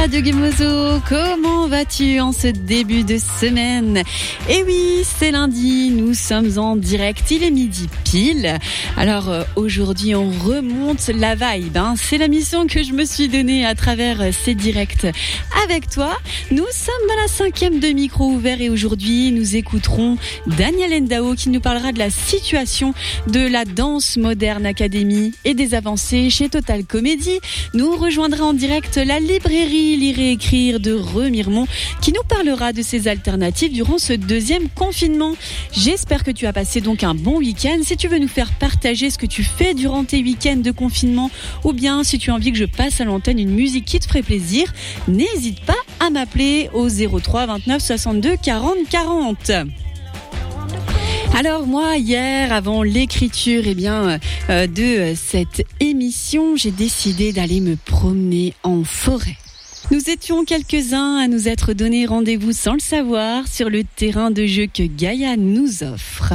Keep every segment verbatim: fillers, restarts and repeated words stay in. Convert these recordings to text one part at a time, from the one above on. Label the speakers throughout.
Speaker 1: Radio Gemozo, comment vas-tu en ce début de semaine? Eh oui, c'est lundi, nous sommes en direct, il est midi pile. Alors euh, aujourd'hui on remonte la vibe, hein. C'est la mission que je me suis donnée à travers euh, ces directs avec toi. Nous sommes dans la cinquième de micro ouvert et aujourd'hui nous écouterons Daniel Ndao qui nous parlera de la situation de la Danse Moderne Academy et des avancées chez Total Comédie. Nous rejoindra en direct la librairie Lire et Écrire de Remiremont qui nous parlera de ses alternatives durant ce deuxième confinement. J'espère que tu as passé donc un bon week-end. Si tu veux nous faire partager ce que tu fais durant tes week-ends de confinement ou bien si tu as envie que je passe à l'antenne une musique qui te ferait plaisir, n'hésite pas à m'appeler au zéro trois vingt-neuf soixante-deux quarante quarante. Alors moi, hier, avant l'écriture eh bien, euh, de cette émission, j'ai décidé d'aller me promener en forêt. Nous étions quelques-uns à nous être donné rendez-vous sans le savoir sur le terrain de jeu que Gaïa nous offre.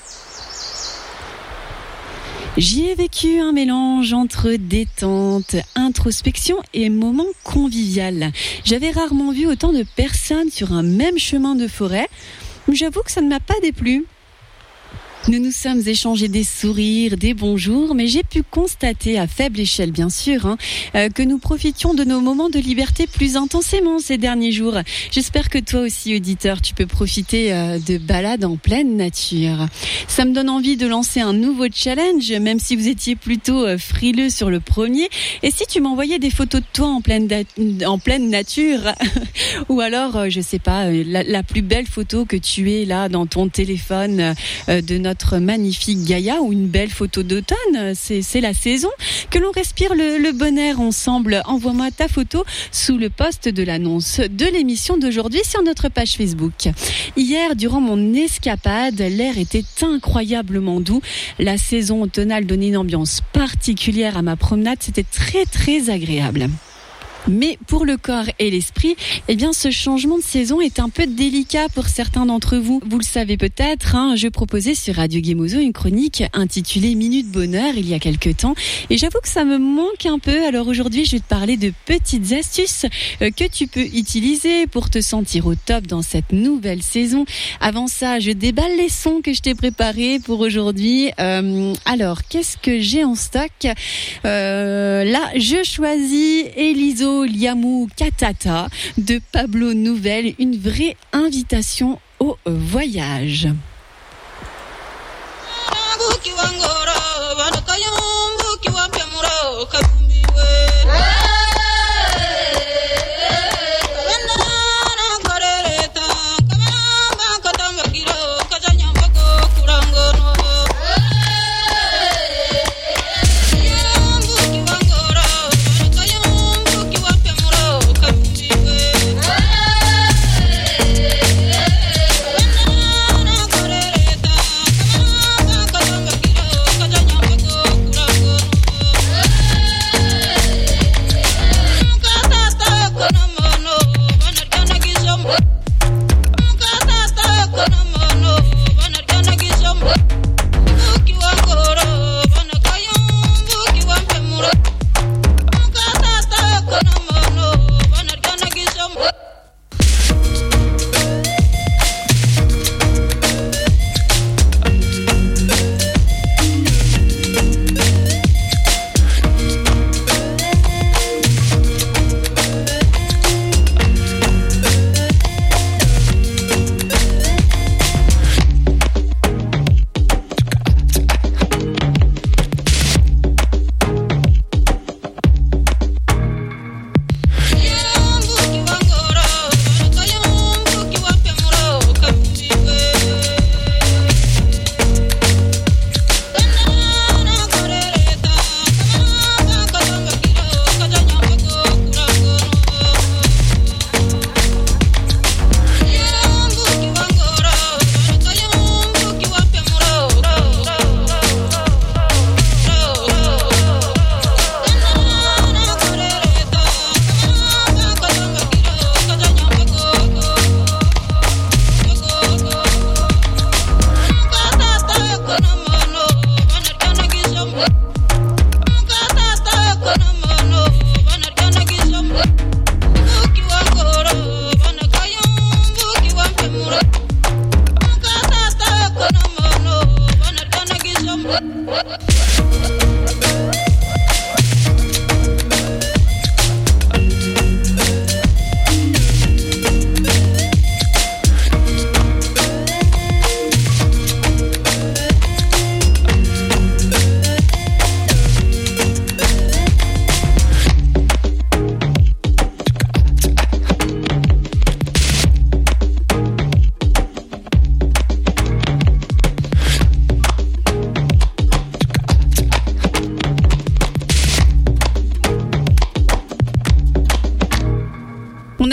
Speaker 1: J'y ai vécu un mélange entre détente, introspection et moment convivial. J'avais rarement vu autant de personnes sur un même chemin de forêt. J'avoue que ça ne m'a pas déplu. Nous nous sommes échangés des sourires, des bonjours, mais j'ai pu constater, à faible échelle bien sûr, hein, euh, que nous profitions de nos moments de liberté plus intensément ces derniers jours. J'espère que toi aussi, auditeur, tu peux profiter euh, de balades en pleine nature. Ça me donne envie de lancer un nouveau challenge, même si vous étiez plutôt euh, frileux sur le premier. Et si tu m'envoyais des photos de toi en pleine, da- en pleine nature, ou alors, euh, je sais pas, euh, la, la plus belle photo que tu aies là dans ton téléphone euh, de notre magnifique Gaïa ou une belle photo d'automne, c'est, c'est la saison, que l'on respire le, le bon air ensemble. Envoie-moi ta photo sous le post de l'annonce de l'émission d'aujourd'hui sur notre page Facebook. Hier, durant mon escapade, l'air était incroyablement doux. La saison automnale donnait une ambiance particulière à ma promenade, c'était très très agréable. Mais pour le corps et l'esprit, eh bien, ce changement de saison est un peu délicat pour certains d'entre vous. Vous le savez peut-être, hein, je proposais sur Radio Gemozo une chronique intitulée Minute Bonheur il y a quelques temps. Et j'avoue que ça me manque un peu. Alors aujourd'hui, je vais te parler de petites astuces euh, que tu peux utiliser pour te sentir au top dans cette nouvelle saison. Avant ça, je déballe les sons que je t'ai préparés pour aujourd'hui. Euh, alors, qu'est-ce que j'ai en stock ? euh, Là, je choisis Elizo Liamu Katata de Pablo Nouvelle, une vraie invitation au voyage.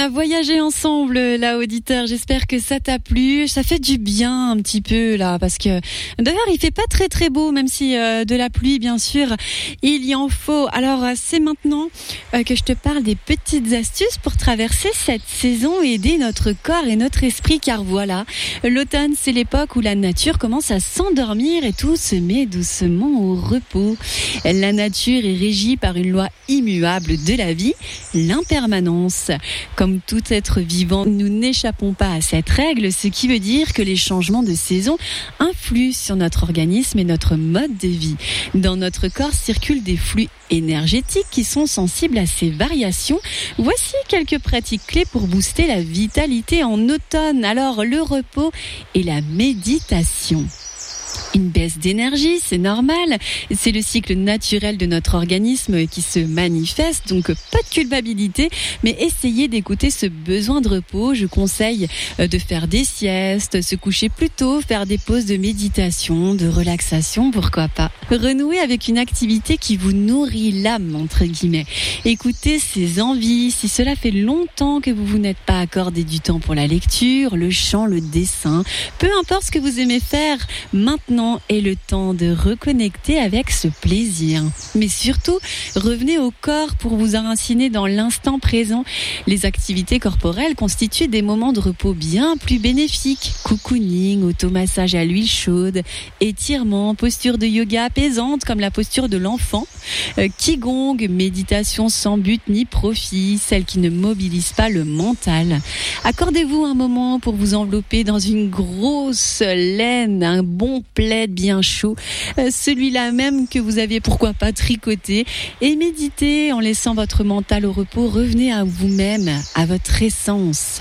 Speaker 1: a voyagé ensemble, là, auditeur. J'espère que ça t'a plu. Ça fait du bien un petit peu, là, parce que d'ailleurs, il fait pas très très beau, même si euh, de la pluie, bien sûr, il y en faut. Alors, euh, c'est maintenant euh, que je te parle des petites astuces pour traverser cette saison et aider notre corps et notre esprit, car voilà, l'automne, c'est l'époque où la nature commence à s'endormir et tout se met doucement au repos. La nature est régie par une loi immuable de la vie, l'impermanence. Comme tout être vivant, nous n'échappons pas à cette règle, ce qui veut dire que les changements de saison influent sur notre organisme et notre mode de vie. Dans notre corps circulent des flux énergétiques qui sont sensibles à ces variations. Voici quelques pratiques clés pour booster la vitalité en automne. Alors, le repos et la méditation. Une baisse d'énergie, c'est normal. C'est le cycle naturel de notre organisme qui se manifeste, donc pas de culpabilité, mais essayez d'écouter ce besoin de repos. Je conseille de faire des siestes, se coucher plus tôt, faire des pauses de méditation, de relaxation, pourquoi pas. Renouer avec une activité qui vous nourrit l'âme, entre guillemets. Écoutez ses envies. Si cela fait longtemps que vous vous n'êtes pas accordé du temps pour la lecture, le chant, le dessin, peu importe ce que vous aimez faire, maintenant est le temps de reconnecter avec ce plaisir. Mais surtout, revenez au corps pour vous enraciner dans l'instant présent. Les activités corporelles constituent des moments de repos bien plus bénéfiques. Cocooning, automassage à l'huile chaude, étirement, posture de yoga apaisante comme la posture de l'enfant, euh, Qigong, méditation sans but ni profit, celle qui ne mobilise pas le mental. Accordez-vous un moment pour vous envelopper dans une grosse laine, un bon plaid bien chaud, euh, celui-là même que vous aviez pourquoi pas tricoté, et méditez en laissant votre mental au repos. Revenez à vous-même, à votre essence.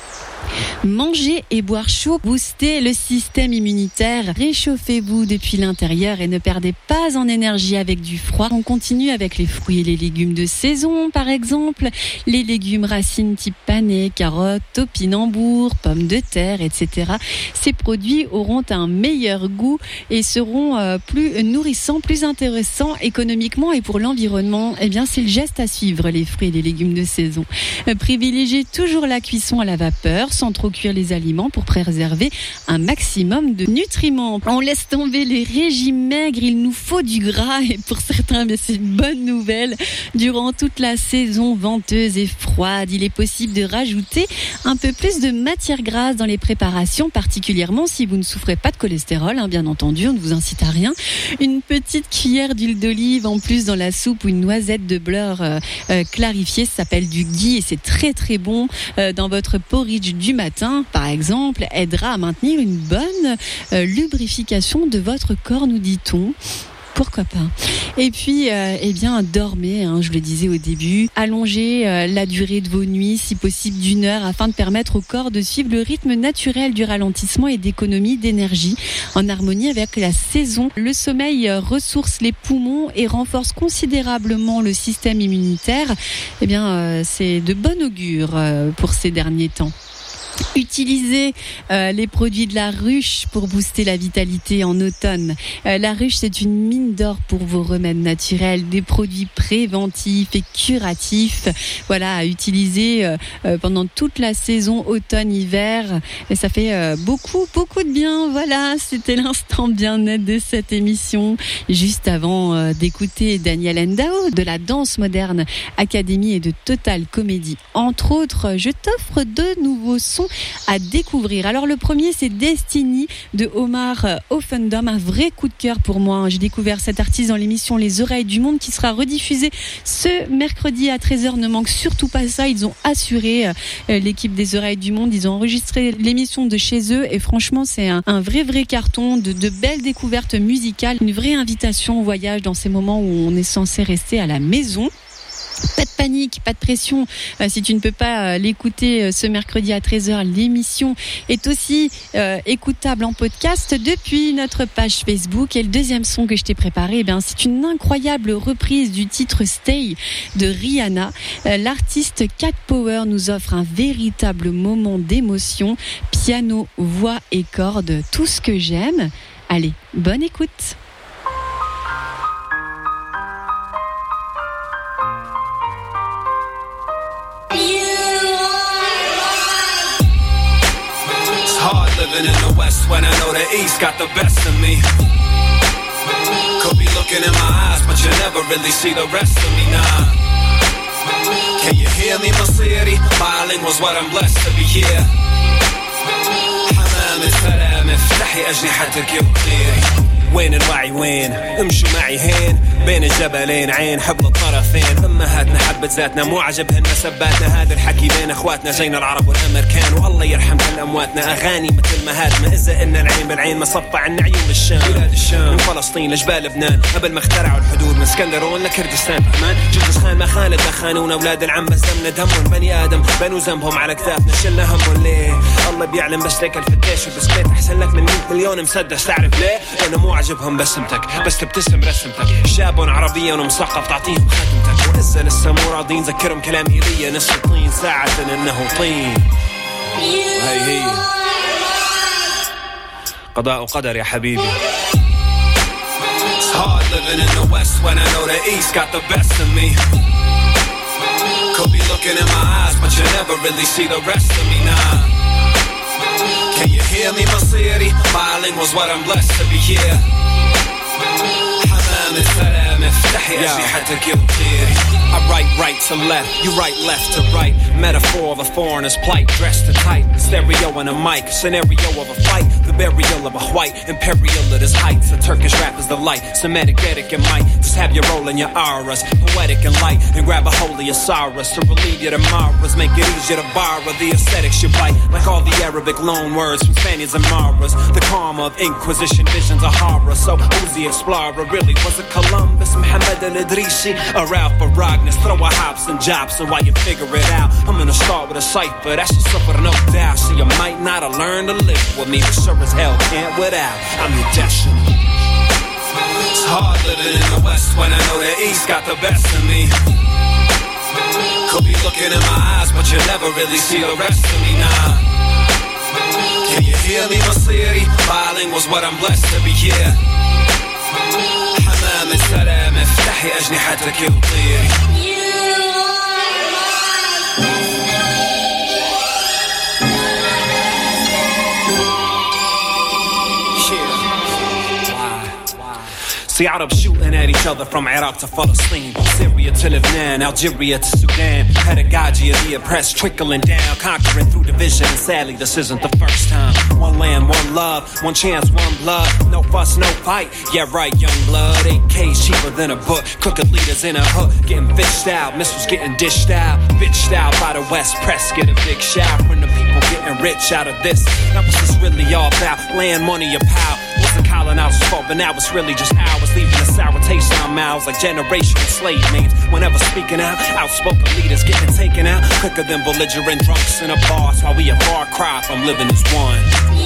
Speaker 1: Manger et boire chaud, boostez le système immunitaire, réchauffez-vous depuis l'intérieur et ne perdez pas en énergie avec du froid. On continue avec les fruits et les légumes de saison, par exemple, les légumes racines type panais, carottes, topinambours, pommes de terre, et cetera. Ces produits auront un meilleur goût et seront euh, plus nourrissants, plus intéressants économiquement et pour l'environnement. Eh bien, c'est le geste à suivre, les fruits et les légumes de saison. Euh, privilégiez toujours la cuisson à la vapeur, sans trop cuire les aliments pour préserver un maximum de nutriments. On laisse tomber les régimes maigres, il nous faut du gras et pour certains, mais c'est une bonne nouvelle. Durant toute la saison venteuse et froide, il est possible de rajouter un peu plus de matière grasse dans les préparations, particulièrement si vous ne souffrez pas de cholestérol, hein, bien entendu, on ne vous incite à rien. Une petite cuillère d'huile d'olive en plus dans la soupe ou une noisette de beurre euh, euh, clarifié, ça s'appelle du ghee et c'est très très bon euh, dans votre porridge du matin, par exemple, aidera à maintenir une bonne euh, lubrification de votre corps, nous dit-on. Pourquoi pas. Et puis, euh, eh bien, dormez, hein, je le disais au début. Allongez euh, la durée de vos nuits, si possible d'une heure, afin de permettre au corps de suivre le rythme naturel du ralentissement et d'économie d'énergie, en harmonie avec la saison. Le sommeil euh, ressource les poumons et renforce considérablement le système immunitaire. Eh bien, euh, c'est de bon augure euh, pour ces derniers temps. Utilisez euh, les produits de la ruche pour booster la vitalité en automne. Euh, la ruche, c'est une mine d'or pour vos remèdes naturels, des produits préventifs et curatifs. Voilà, à utiliser euh, euh, pendant toute la saison automne-hiver. Et ça fait euh, beaucoup, beaucoup de bien. Voilà, c'était l'instant bien-être de cette émission. Juste avant euh, d'écouter Daniel Endao de la Danse Moderne Académie et de Total Comédie, entre autres, je t'offre de nouveaux sons à découvrir. Alors le premier, c'est Destiny de Omar Offendom, un vrai coup de cœur pour moi. J'ai découvert cet artiste dans l'émission Les Oreilles du Monde qui sera rediffusée ce mercredi à treize heures. Ne manque surtout pas ça. Ils ont assuré euh, l'équipe des Oreilles du Monde. Ils ont enregistré l'émission de chez eux et franchement, c'est un, un vrai vrai carton de, de belles découvertes musicales, une vraie invitation au voyage dans ces moments où on est censé rester à la maison. Pas de panique, pas de pression. Euh, si tu ne peux pas euh, l'écouter euh, ce mercredi à treize heures, l'émission est aussi euh, écoutable en podcast depuis notre page Facebook. Et le deuxième son que je t'ai préparé, eh bien, c'est une incroyable reprise du titre Stay de Rihanna. Euh, l'artiste Cat Power nous offre un véritable moment d'émotion. Piano, voix et cordes, tout ce que j'aime. Allez, bonne écoute.
Speaker 2: You are living in the West when I know the East got the best of me. Could be looking in my eyes, but you never really see the rest of me, nah. Can you hear me, Masiri? Bilingual's what I'm blessed to be here. حمام السلام افتحي أجنحتك يا طيري. وين الوعي وين؟ امشوا معي هين بين الجبلين عين حبل الطرفين. امهاتنا حبت ذاتنا مو عجبهن مسباتنا. هذا الحكي بين اخواتنا جينا العرب والامريكان. والله يرحم كل امواتنا اغاني مثل مهاتنا. اذا ان العين بالعين ما صفى عنا عيون بالشام. بلاد الشام من فلسطين لجبال لبنان قبل ما اخترعوا الحدود من اسكندرون لكردستان. فهمان جنكيز خان ما خان ما خانونا اولاد العم بس دمنا دمهم بني ادم بنوا ذنبهم على كتافنا شلنا همهم ليه. الله بيعلم بس ليك الفتاش وبسكيت احسن لك من مية مليون مسدس. تعرف ليه؟ لانه مو عجبهم بسمتك بس تبتسم رسمتك. شاب عربيا ومثقف تعطيهم خدمتك. وإذا لسه مو راضين ذكرهم كلام إيليا نصف طين ساعة إنه طين. وهي هي قضاء وقدر يا حبيبي. It's hard living in the West when I know the East got the best of me. Could be looking in my eyes but you never really see the rest of me, nah. Can you hear me, Masiri? Bilingual's what I'm blessed to be here. حمام السلام افتحي أجنحتك يا طيري. I write right to left, you write left to right. Metaphor of a foreigner's plight, dressed to tight. Stereo and a mic, scenario of a fight. The burial of a white, imperial at its heights. The Turkish rap is the light, Semitic, Vedic and might. Just have your role in your auras, poetic and light. And grab a hold of your sorrows to relieve your tomorrows. Make it easier to borrow the aesthetics you bite. Like all the Arabic loan words from Spaniards and Maras. The karma of Inquisition, visions of horror. So who's the explorer really? Was it Columbus, Muhammad al-Idrisi, or Ralph Baragnas? Throw a hops and jobs and while you figure it out. I'm gonna start with a cipher, that's just up with no doubt. So you might not have learned to live with me, but sure as hell can't without. I'm your destiny. It's hard living in the West when I know the East got the best of me. Could be looking in my eyes, but you never really see the rest of me, nah. Can you hear me, Masiri? Bilingual's what I'm blessed to be here. حمام السلام افتحي أجنحتك يا طيري. See Arabs shooting at each other from Iraq to Palestine, Syria to Lebanon, Algeria to Sudan. Pedagogy of the oppressed trickling down, conquering through division. And sadly, this isn't the first time. One land, one love, one chance, one blood. No fuss, no fight. Yeah, right, young blood. eight K's cheaper than a book. Crooked leaders in a hook, getting fished out. Missiles getting dished out, bitched out by the West Press. Get a big shout from the people getting rich out of this. Now what's this really all about? Land, money, or power? Wasn't colonizers' fault, but now it's really just ours. Leaving a sour taste in our mouths like generational slave names. Whenever speaking out, outspoken leaders getting taken out quicker than belligerent drunks in a bar. That's why we a far cry from living as one.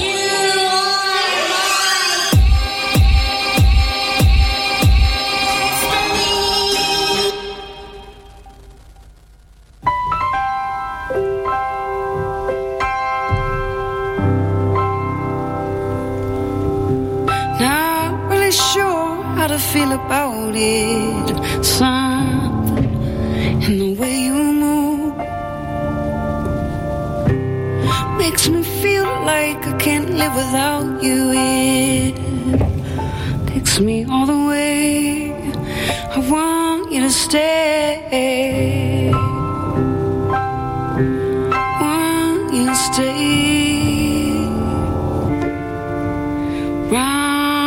Speaker 3: To feel about it, something in the way you move makes me feel like I can't live without you. It takes me all the way. I want you to stay. Want you to stay. Right.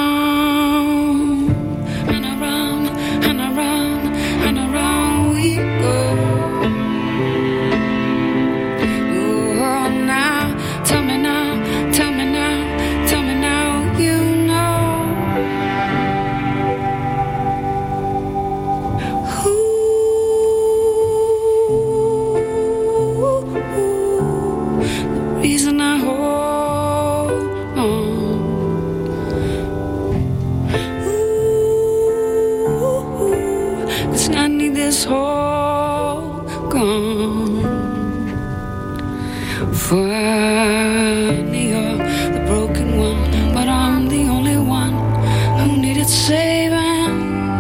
Speaker 3: Funny, you're the broken one, but I'm the only one who needed saving.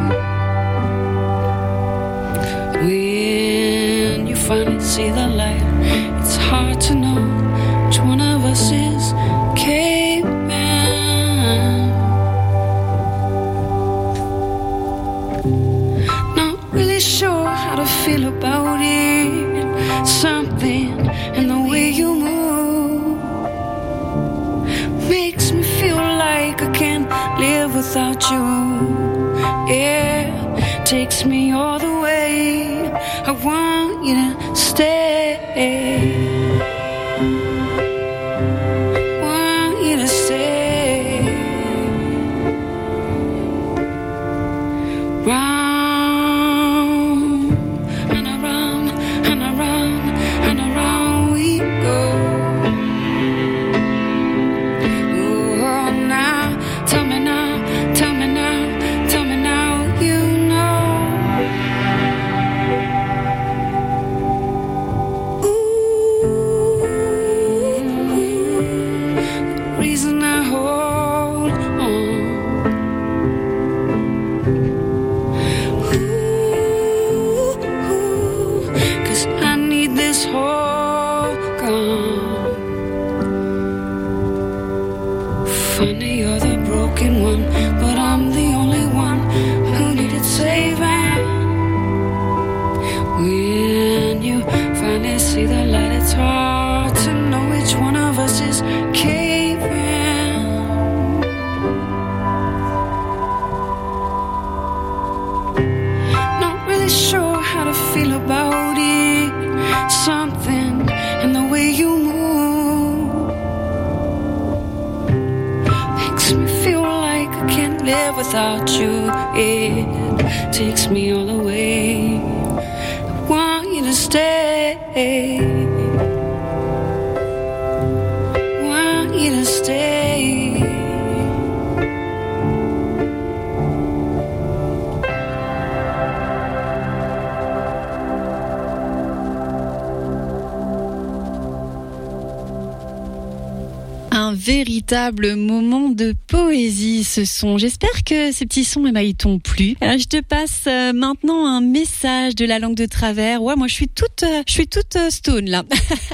Speaker 3: When you finally see the light, it's hard to know which one of us is capable. takes me all the way. I want you to stay. Want you to stay. Round and around and around and around we go. Oh, now, tell me now, tell me now, tell me now, you know. Ooh, the reason I hold on. Ooh, 'cause I need this whole gone. Funny, you're the broken one, but I'm the only one who needed saving. When you finally see the light, it's hard to know which one of us is caving. Not really sure how to feel about it. Something in the way you move makes me feel like I can't live without you. It takes me all the way. I want you to stay. Want you to stay.
Speaker 1: Un véritable moment de poésie, ce son. J'espère que ces petits sons, eh ben, ils t'ont plu. Alors, je te passe euh, maintenant un message de la langue de travers. Ouais, moi, je suis toute, euh, je suis toute euh, stone, là.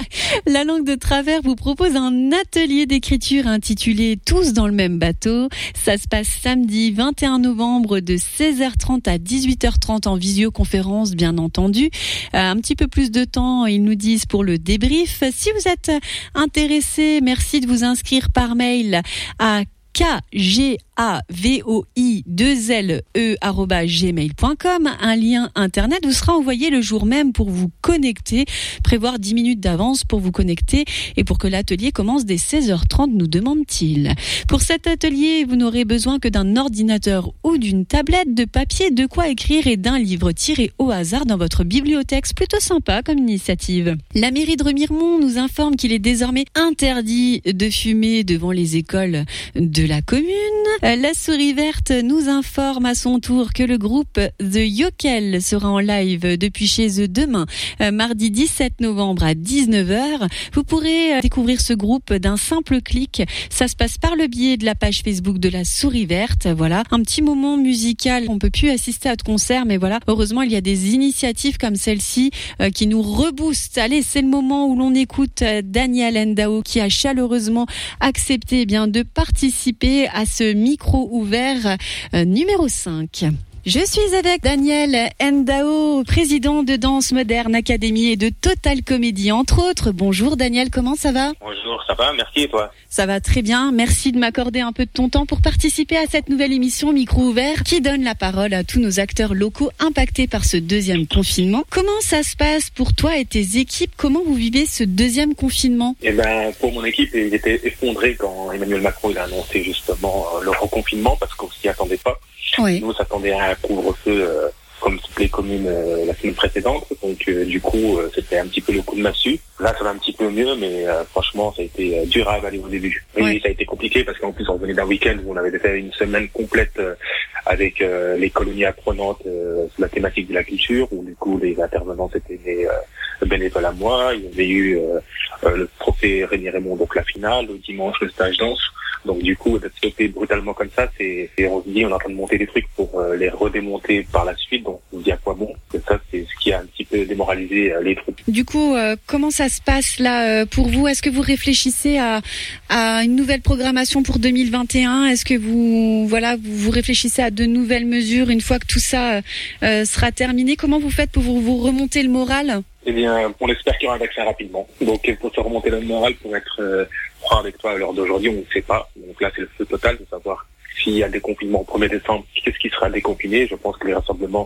Speaker 1: La langue de travers vous propose un atelier d'écriture intitulé Tous dans le même bateau. Ça se passe samedi vingt et un novembre de seize heures trente à dix-huit heures trente en visioconférence, bien entendu. Euh, un petit peu plus de temps, ils nous disent, pour le débrief. Si vous êtes intéressé, merci de vous inscrire par mail à k g a v o i deux l e arobase gmail point com. Un lien internet vous sera envoyé le jour même pour vous connecter. Prévoir dix minutes d'avance pour vous connecter et pour que l'atelier commence dès seize heures trente, nous demande-t-il. Pour cet atelier, vous n'aurez besoin que d'un ordinateur ou d'une tablette, de papier, de quoi écrire et d'un livre tiré au hasard dans votre bibliothèque. C'est plutôt sympa comme initiative. La mairie de Remiremont nous informe qu'il est désormais interdit de fumer devant les écoles de la commune. La Souris Verte nous informe à son tour que le groupe The Yokel sera en live depuis chez eux demain, mardi dix-sept novembre à dix-neuf heures. Vous pourrez découvrir ce groupe d'un simple clic. Ça se passe par le biais de la page Facebook de la Souris Verte. Voilà, un petit moment musical. On peut plus assister à de concert, mais voilà, heureusement il y a des initiatives comme celle-ci euh, qui nous reboostent. Allez, c'est le moment où l'on écoute Daniel Ndao qui a chaleureusement accepté eh bien de participer à ce micro ouvert euh, numéro cinq. Je suis avec Daniel Ndao, président de Danse Moderne Académie et de Total Comédie, entre autres. Bonjour Daniel, comment ça va ?
Speaker 4: Bonjour, ça va, merci et toi ?
Speaker 1: Ça va très bien, merci de m'accorder un peu de ton temps pour participer à cette nouvelle émission Micro Ouvert qui donne la parole à tous nos acteurs locaux impactés par ce deuxième confinement. Comment ça se passe pour toi et tes équipes ? Comment vous vivez ce deuxième confinement ?
Speaker 4: Eh ben, pour mon équipe, il était effondré quand Emmanuel Macron il a annoncé justement le reconfinement parce qu'on s'y attendait pas. Oui. Nous, on s'attendait à un couvre-feu euh, comme toutes les communes euh, la semaine précédente. Donc, euh, du coup, euh, c'était un petit peu le coup de massue. Là, ça va un petit peu mieux, mais euh, franchement, ça a été euh, dur à avaler au début. Et oui. Ça a été compliqué parce qu'en plus, on revenait d'un week-end où on avait fait une semaine complète euh, avec euh, les colonies apprenantes euh, sur la thématique de la culture, où du coup, les intervenants étaient des euh, bénévoles à moi. Il y avait eu euh, euh, le trophée Remiremont, donc la finale, le dimanche, le stage danse. Donc du coup, d'être stoppé brutalement comme ça, c'est, c'est on se dit on est en train de monter des trucs pour euh, les redémonter par la suite. Donc on se dit à quoi bon. Et ça, c'est ce qui a un petit peu démoralisé euh, les troupes.
Speaker 1: Du coup, euh, comment ça se passe là euh, pour vous ? Est-ce que vous réfléchissez à, à une nouvelle programmation pour deux mille vingt et un ? Est-ce que vous voilà vous, vous réfléchissez à de nouvelles mesures une fois que tout ça euh, sera terminé ? Comment vous faites pour vous, vous remonter le moral ?
Speaker 4: Eh bien, on espère qu'il y aura un vaccin rapidement. Donc, pour se remonter le moral, pour être euh, franc avec toi à l'heure d'aujourd'hui, on ne sait pas. Donc là, c'est le feu total de savoir s'il y a déconfinement au premier décembre, qu'est-ce qui sera déconfiné. Je pense que les rassemblements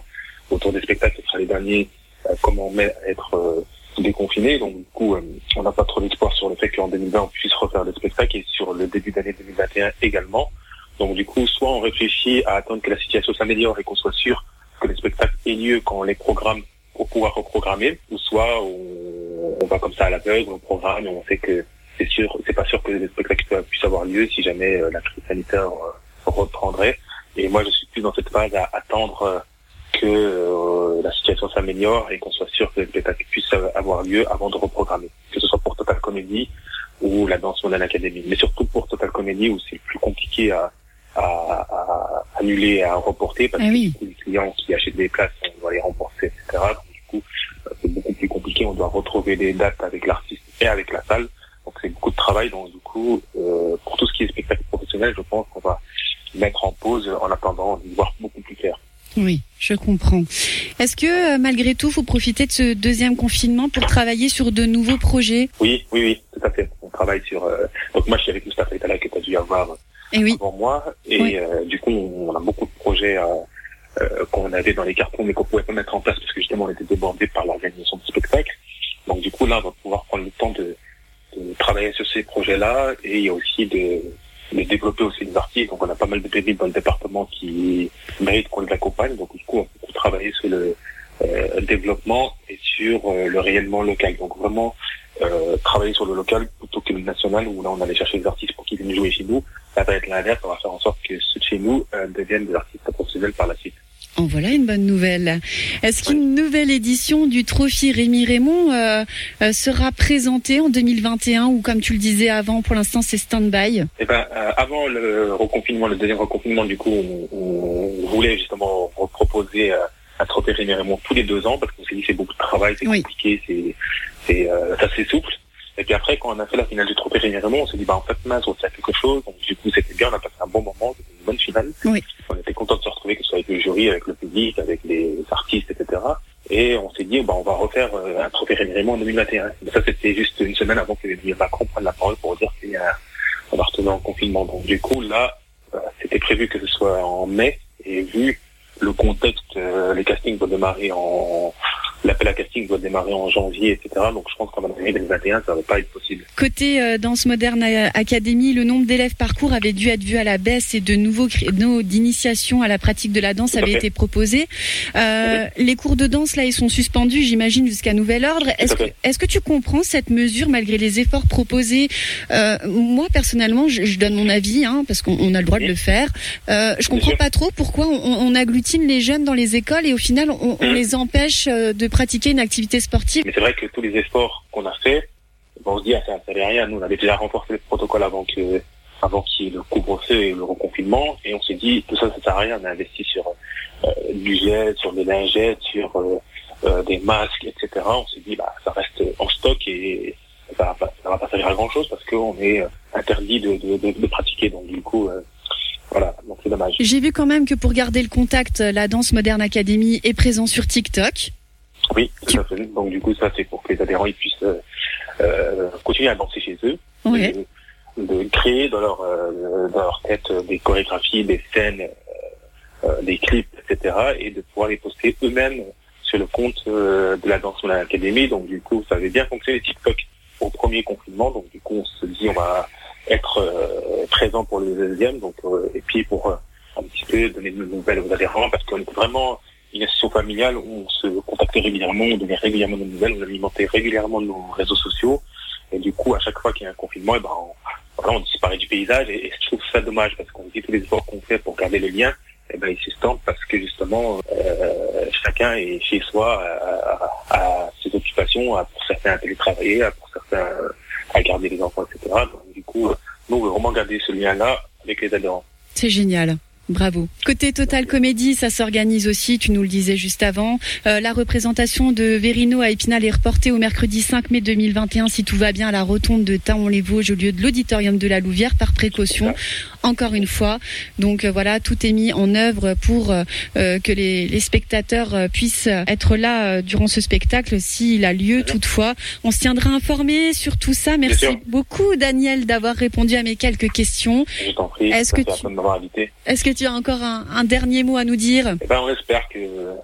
Speaker 4: autour des spectacles, ce sera les derniers euh, comme en mai à être euh, déconfinés. Donc du coup, euh, on n'a pas trop d'espoir sur le fait qu'en deux mille vingt on puisse refaire des spectacles et sur le début d'année deux mille vingt et un également. Donc du coup, soit on réfléchit à attendre que la situation s'améliore et qu'on soit sûr que les spectacles aient lieu quand on les programme pour pouvoir reprogrammer, ou soit on, on va comme ça à l'aveugle, on programme et on sait que c'est sûr, c'est pas sûr que les spectacles puissent avoir lieu si jamais euh, la crise sanitaire euh, reprendrait. Et moi, je suis plus dans cette phase à attendre euh, que euh, la situation s'améliore et qu'on soit sûr que les spectacles puissent avoir lieu avant de reprogrammer, que ce soit pour Total Comedy ou la Danse Moderne Academy, mais surtout pour Total Comedy où c'est le plus compliqué à, à, à annuler et à reporter parce ah oui. que les clients qui achètent des places, on doit les rembourser, et cetera. Donc, du coup, c'est beaucoup plus compliqué, on doit retrouver des dates avec l'artiste et avec la salle. Donc c'est beaucoup de travail, donc du coup, euh, pour tout ce qui est spectacle professionnel, je pense qu'on va mettre en pause en attendant d'y voir beaucoup plus clair.
Speaker 1: Oui, je comprends. Est-ce que, euh, malgré tout, vous profitez de ce deuxième confinement pour travailler sur de nouveaux projets ?
Speaker 4: Oui, oui, oui, tout à fait. On travaille sur... Euh... Donc moi, je suis avec Moustapha Itala que tu as dû avoir
Speaker 1: et oui.
Speaker 4: avant moi. Et oui. euh, du coup, on a beaucoup de projets euh, euh, qu'on avait dans les cartons, mais qu'on pouvait pas mettre en place parce que justement, on était débordés par l'organisation de spectacle. Donc du coup, là, on va pouvoir prendre le temps de... de travailler sur ces projets-là, et il y a aussi de, de développer aussi des artistes. Donc on a pas mal de pépites dans le département qui méritent qu'on les accompagne. Donc du coup on a beaucoup travaillé sur le euh, développement et sur euh, le rayonnement local. Donc vraiment euh, travailler sur le local plutôt que le national où là on allait chercher des artistes pour qu'ils viennent jouer chez nous. Ça va être l'inverse, on va faire en sorte que ceux de chez nous euh, deviennent des artistes professionnels par la suite.
Speaker 1: En voilà une bonne nouvelle. Est-ce qu'une nouvelle édition du Trophée Rémi Raymond euh, euh, sera présentée en deux mille vingt et un ou comme tu le disais avant, pour l'instant c'est stand-by ?
Speaker 4: Eh ben, euh, avant le reconfinement, le deuxième reconfinement, du coup, on, on voulait justement proposer euh, un Trophée Rémi Raymond tous les deux ans parce qu'on s'est dit c'est beaucoup de travail, c'est oui. compliqué, c'est, c'est euh, ça c'est souple. Et puis après, quand on a fait la finale du Trophée Rémi Raymond, on s'est dit bah en fait mince, on fait quelque chose. Donc du coup c'était bien, on a passé un bon moment, c'était une bonne finale.
Speaker 1: Oui.
Speaker 4: On était content de se retrouver, que ce soit avec le jury, avec le public, avec les artistes, et cetera. Et on s'est dit bah on va refaire euh, un Trophée Rémi Raymond en deux mille vingt et un. Mais ça c'était juste une semaine avant que Emmanuel Macron prenne la parole pour dire qu'il y a on va retourner en confinement. Donc du coup là, euh, c'était prévu que ce soit en mai, et vu le contexte, euh, les castings vont démarrer en l'appel à casting doit démarrer en janvier, et cetera. Donc je pense qu'en année deux mille vingt et un, ça va pas être possible.
Speaker 1: Côté euh, Danse Moderne Academy, le nombre d'élèves parcours avait dû être vu à la baisse et de nouveaux créneaux d'initiation à la pratique de la danse avaient été proposés. Euh, oui. Les cours de danse, là, ils sont suspendus, j'imagine, jusqu'à nouvel ordre. Est-ce que, est-ce que tu comprends cette mesure malgré les efforts proposés ? euh, Moi, personnellement, je, je donne mon avis, hein, parce qu'on on a le droit oui. de le faire. Euh, je comprends pas trop pourquoi on, on agglutine les jeunes dans les écoles et au final, on, on mmh. les empêche de pratiquer une activité sportive.
Speaker 4: Mais c'est vrai que tous les efforts qu'on a faits, on se dit, ah, ça ne servait à rien. Nous, on avait déjà renforcé le protocole avant que, avant qu'il y ait le couvre-feu et le reconfinement, et on s'est dit, tout ça, ça sert à rien. On a investi sur euh, du gel, sur des lingettes, sur euh, euh, des masques, et cetera. On s'est dit, bah, ça reste en stock et ça va pas, ça va pas servir à grand chose parce qu'on est interdit de, de, de, de pratiquer. Donc, du coup, euh, voilà, donc c'est dommage.
Speaker 1: J'ai vu quand même que pour garder le contact, la Danse Moderne Academy est présent sur TikTok.
Speaker 4: Oui, tout à fait. Donc du coup, ça c'est pour que les adhérents ils puissent euh, euh, continuer à danser chez eux,
Speaker 1: oui.
Speaker 4: de, de créer dans leur euh, dans leur tête des chorégraphies, des scènes, euh, des clips, et cetera, et de pouvoir les poster eux-mêmes sur le compte euh, de la Danse Moderne Academy. Donc du coup, ça avait bien fonctionné TikTok au premier confinement. Donc du coup, on se dit on va être euh, présent pour le deuxième. Donc euh, et puis pour euh, un petit peu donner de nouvelles aux adhérents parce qu'on était vraiment une association familiale où on se contactait régulièrement, on donnait régulièrement de nouvelles, on alimentait régulièrement nos réseaux sociaux. Et du coup, à chaque fois qu'il y a un confinement, et ben, on, voilà, on disparaît du paysage. Et, et je trouve ça dommage parce qu'on dit tous les efforts qu'on fait pour garder le lien, et ben, ils s'estampent parce que justement, euh, chacun est chez soi à, à, à ses occupations, à, pour certains à télétravailler, à, pour certains à garder les enfants, et cetera. Donc, du coup, nous, on veut vraiment garder ce lien-là avec les adhérents.
Speaker 1: C'est génial. Bravo. Côté Total Comedy, ça s'organise aussi, tu nous le disais juste avant. Euh, la représentation de Verino à Épinal est reportée au mercredi cinq mai deux mille vingt et un, si tout va bien, à la rotonde de Thaon-les-Vosges au lieu de l'auditorium de la Louvière, par précaution, encore une fois. Donc euh, voilà, tout est mis en œuvre pour euh, que les, les spectateurs euh, puissent être là euh, durant ce spectacle, s'il a lieu toutefois. On se tiendra informé sur tout ça. Merci beaucoup, Daniel, d'avoir répondu à mes quelques questions.
Speaker 4: Je t'en prie.
Speaker 1: Est-ce que tu...
Speaker 4: de m'avoir invité.
Speaker 1: Est-ce que tu as encore un, un dernier mot à nous dire ?
Speaker 4: Eh ben, on espère que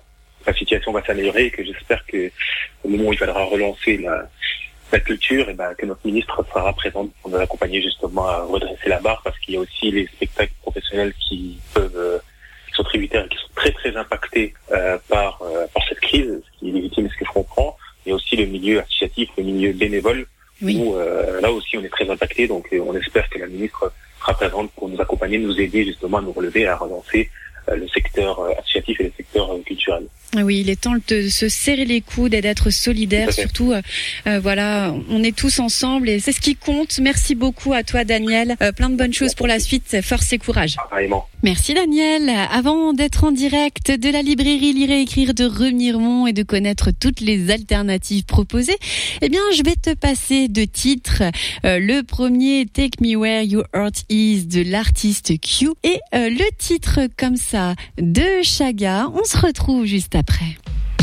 Speaker 4: la situation va s'améliorer et que j'espère que au moment où il faudra relancer la, la culture, et ben, que notre ministre sera présente pour nous accompagner justement à redresser la barre, parce qu'il y a aussi les spectacles professionnels qui peuvent, euh, qui sont tributaires et qui sont très très impactés euh, par euh, par cette crise, ce qui est légitime et ce que je comprends. Et aussi le milieu associatif, le milieu bénévole, oui. où euh, là aussi on est très impacté. Donc euh, on espère que la ministre sera présente pour nous accompagner, nous aider justement à nous relever, à relancer euh, le secteur euh, associatif et le secteur euh, culturel.
Speaker 1: Oui, il est temps de se serrer les coudes et d'être solidaires. Surtout, euh, euh, voilà, on est tous ensemble et c'est ce qui compte. Merci beaucoup à toi, Daniel. Euh, plein de bonnes choses pour la suite. Force et courage.
Speaker 4: Vraiment.
Speaker 1: Merci, Daniel. Avant d'être en direct de la librairie Lire et Écrire de Remiremont et de connaître toutes les alternatives proposées, eh bien, je vais te passer deux titres. Euh, le premier, Take Me Where Your Heart Is de l'artiste Q et euh, le titre comme ça de Chaga. On se retrouve juste après. Après.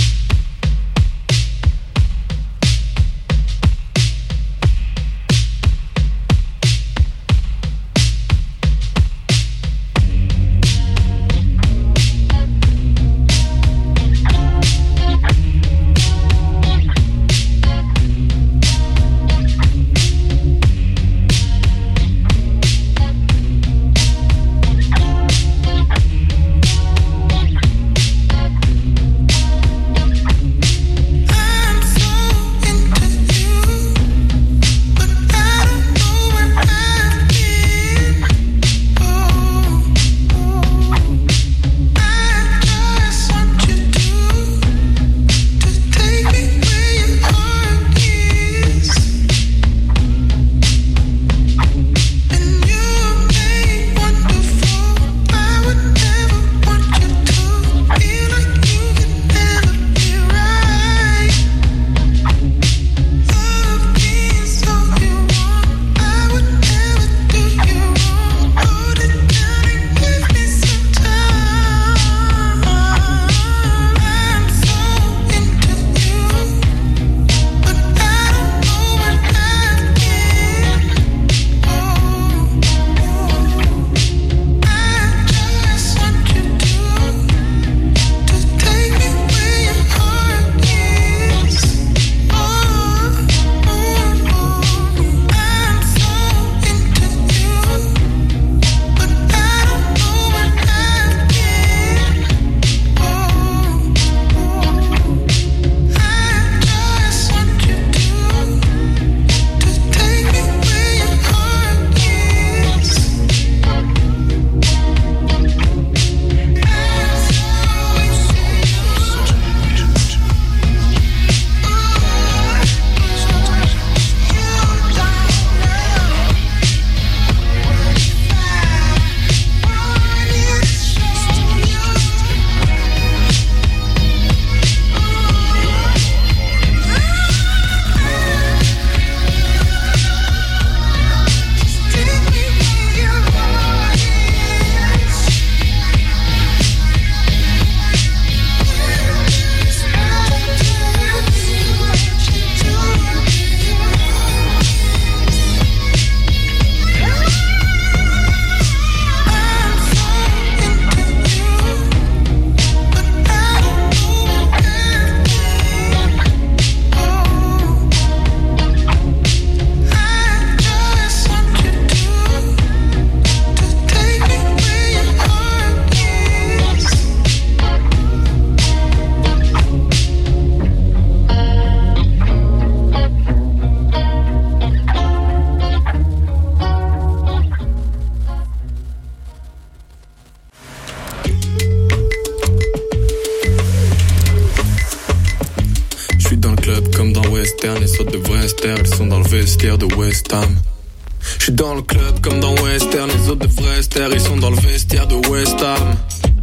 Speaker 5: Vestiaire de West Ham. Je suis dans le club comme dans Western, les autres devraient se taire, ils sont dans le vestiaire de West Ham.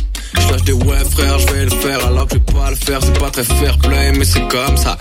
Speaker 5: Je lâche des ouais frère, je vais le faire alors que je vais pas le faire, c'est pas très fair play mais c'est comme ça.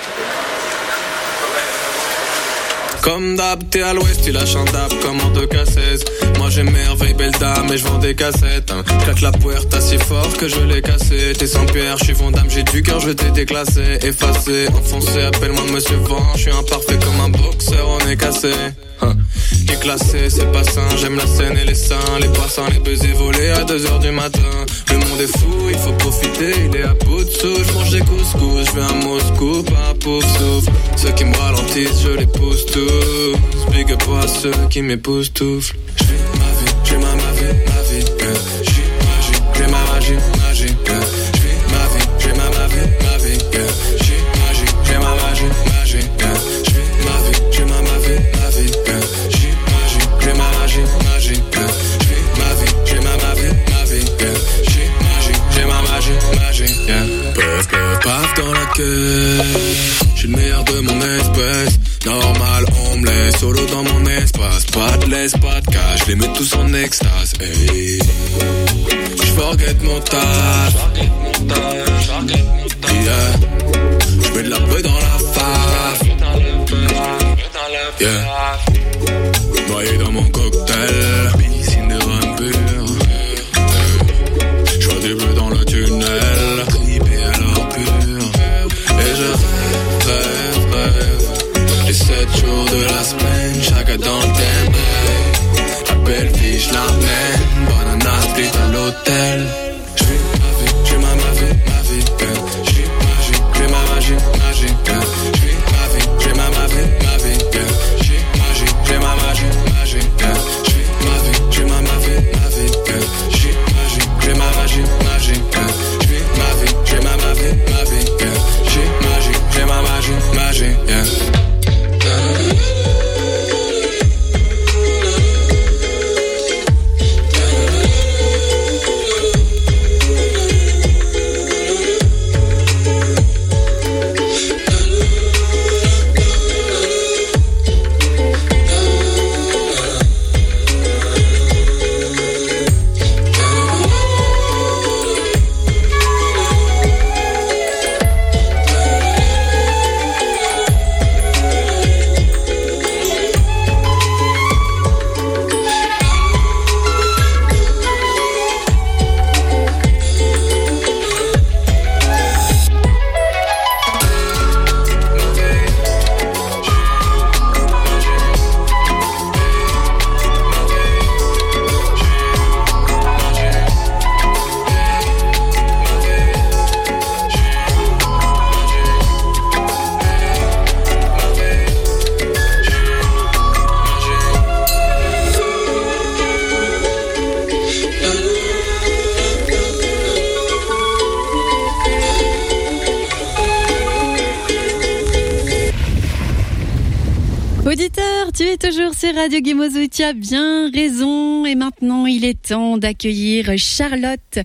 Speaker 5: Comme d'hab, t'es à l'ouest, tu lâches un dab comme en deux K seize. Moi j'émerveille belle dame et je vends des cassettes hein. Je claque la puerta si fort que je l'ai cassé. T'es sans pierre, je suis Vandame, j'ai du cœur, je t'ai déclassé. Effacé, enfoncé, appelle-moi Monsieur Vent. Je suis imparfait comme un boxeur, on est cassé hein. Déclassé, c'est pas sain, j'aime la scène et les seins. Les passants, les baisers volés à deux heures du matin. Le monde est fou, il faut profiter, il est à bout de souffle. Je mange des couscous, je vais à Moscou, pas un pauvre souffle. Ceux qui me ralentissent, je les pousse tous. Big up à ceux qui m'époustouflent. Je vis ma vie, j'ai ma, ma vie, ma vie, euh. Je vis magique, j'ai ma magie, magie, euh. Je vis ma vie, j'ai ma, ma vie, ma vie, euh. Je vis magique, j'ai ma magie, magie, euh. Je vis ma vie, j'ai ma, ma vie, ma vie, euh. Je vis magique, j'ai ma magie, magie, euh. Je vis ma vie, j'ai ma, ma vie, ma vie, euh. Je vis magique, j'ai ma magie, magie, yeah. Paf, paf, paf dans la queue. J'suis le meilleur de mon espèce. Normal, on me laisse solo dans mon espace. Pas de laisse, pas de cash, je les mets tous en extase. Hey. J'forget mon taf. Yeah. J'mets de la paix dans la fave. Yeah. Noyé dans mon cocktail. Piscine de rhum pur. J'vois des bleus dans le tunnel. Trippé alors pur. Et je rêve, rêve, rêve. Les sept jours de la semaine, chacun dans le thème. La belle fille, je l'amène. Banana split à l'hôtel. J'vis ma vie, j'ai ma, ma vie, ma vie. euh. J'vis magique, j'ai ma magie, magie. euh. J'vis ma vie, j'ai ma, ma vie, ma vie. euh. J'vis magique, j'ai ma magie, magie. euh. J'vis ma vie, j'ai ma, ma vie, ma vie. euh. J'vis magique, j'ai ma magie, magie. euh. J'vis ma vie, j'ai ma, ma vie, ma vie. euh. J'vis magique, j'ai ma magie, magie. yeah.
Speaker 1: Auditeur, tu es toujours sur Radio Guimozo, tu as bien raison. Et maintenant, il est temps d'accueillir Charlotte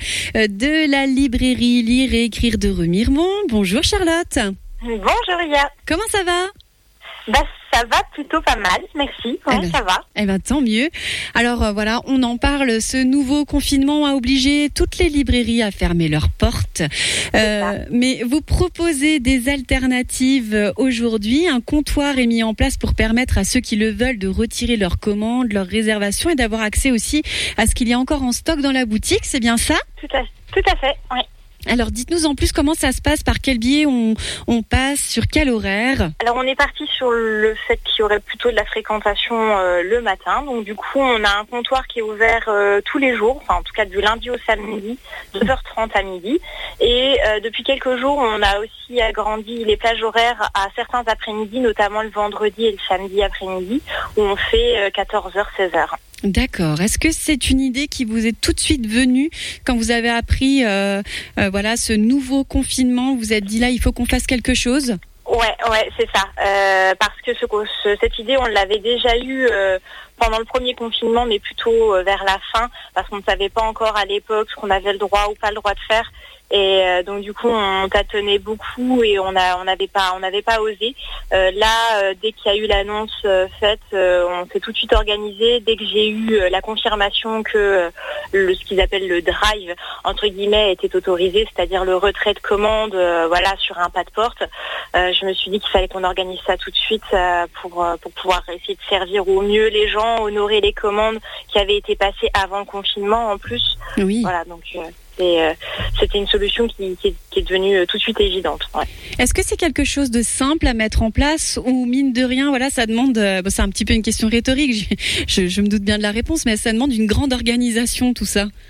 Speaker 1: de la librairie Lire et Écrire de Remiremont. Bonjour Charlotte.
Speaker 6: Bonjour Ria.
Speaker 1: Comment ça va ?
Speaker 6: Bah ça va plutôt pas mal, merci. Ouais,
Speaker 1: eh ben,
Speaker 6: ça va.
Speaker 1: Eh ben tant mieux. Alors euh, voilà, on en parle. Ce nouveau confinement a obligé toutes les librairies à fermer leurs portes. Euh, mais vous proposez des alternatives aujourd'hui. Un comptoir est mis en place pour permettre à ceux qui le veulent de retirer leurs commandes, leurs réservations et d'avoir accès aussi à ce qu'il y a encore en stock dans la boutique. C'est bien ça ?
Speaker 6: Tout à, tout à fait, oui.
Speaker 1: Alors, dites-nous en plus comment ça se passe, par quel biais on, on passe, sur quel horaire ?
Speaker 6: Alors, on est parti sur le fait qu'il y aurait plutôt de la fréquentation euh, le matin. Donc, du coup, on a un comptoir qui est ouvert euh, tous les jours, enfin, en tout cas du lundi au samedi, deux heures trente à midi. Et euh, depuis quelques jours, on a aussi agrandi les plages horaires à certains après-midi, notamment le vendredi et le samedi après-midi, où on fait euh, quatorze heures, seize heures.
Speaker 1: D'accord. Est-ce que c'est une idée qui vous est tout de suite venue quand vous avez appris euh, euh, voilà, ce nouveau confinement ? Vous vous êtes dit là, il faut qu'on fasse quelque chose ?
Speaker 6: Ouais, ouais, c'est ça. Euh, parce que ce, ce, cette idée, on l'avait déjà eue euh, pendant le premier confinement, mais plutôt euh, vers la fin, parce qu'on ne savait pas encore à l'époque ce qu'on avait le droit ou pas le droit de faire. Et euh, donc du coup on tâtonnait beaucoup et on a on n'avait pas on n'avait pas osé. Euh, là euh, dès qu'il y a eu l'annonce euh, faite, euh, on s'est tout de suite organisé. Dès que j'ai eu euh, la confirmation que euh, le ce qu'ils appellent le drive entre guillemets était autorisé, c'est-à-dire le retrait de commande, euh, voilà sur un pas de porte, euh, je me suis dit qu'il fallait qu'on organise ça tout de suite euh, pour euh, pour pouvoir essayer de servir au mieux les gens, honorer les commandes qui avaient été passées avant le confinement en plus.
Speaker 1: Oui.
Speaker 6: Voilà donc. Euh, Et euh, c'était une solution qui, qui, est, qui est devenue euh, tout de suite évidente. Ouais.
Speaker 1: Est-ce que c'est quelque chose de simple à mettre en place ou mine de rien, voilà, ça demande, euh, bon, c'est un petit peu une question rhétorique, je, je, je me doute bien de la réponse, mais ça demande une grande organisation tout ça.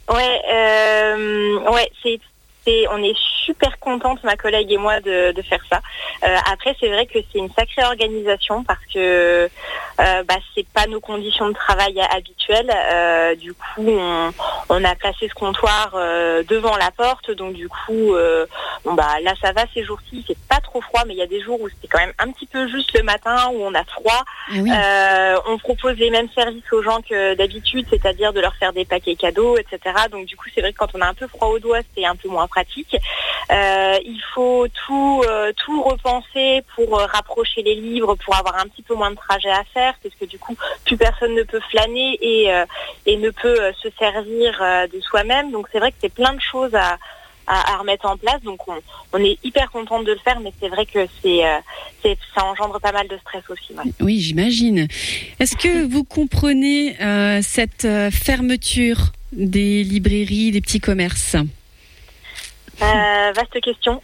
Speaker 6: Ouais, euh, ouais, c'est, c'est, on est super contente, ma collègue et moi, de, de faire ça. Euh, après, c'est vrai que c'est une sacrée organisation parce que euh, bah, c'est pas nos conditions de travail habituelles. Euh, du coup, on, on a placé ce comptoir euh, devant la porte, donc du coup, euh, bon bah là ça va ces jours-ci, c'est pas trop froid, mais il y a des jours où c'est quand même un petit peu juste le matin où on a froid.
Speaker 1: Ah oui.
Speaker 6: Euh, on propose les mêmes services aux gens que d'habitude, c'est-à-dire de leur faire des paquets cadeaux, et cetera. Donc du coup, c'est vrai que quand on a un peu froid aux doigts, c'est un peu moins pratique. Euh, il faut tout euh, tout repenser pour euh, rapprocher les livres, pour avoir un petit peu moins de trajet à faire, parce que du coup plus personne ne peut flâner et euh, et ne peut euh, se servir euh, de soi-même. Donc c'est vrai que c'est plein de choses à à, à remettre en place. Donc on, on est hyper contente de le faire, mais c'est vrai que c'est, euh, c'est ça engendre pas mal de stress aussi. Ouais.
Speaker 1: Oui, j'imagine. Est-ce que vous comprenez euh, cette euh, fermeture des librairies, des petits commerces ?
Speaker 6: Euh, vaste question.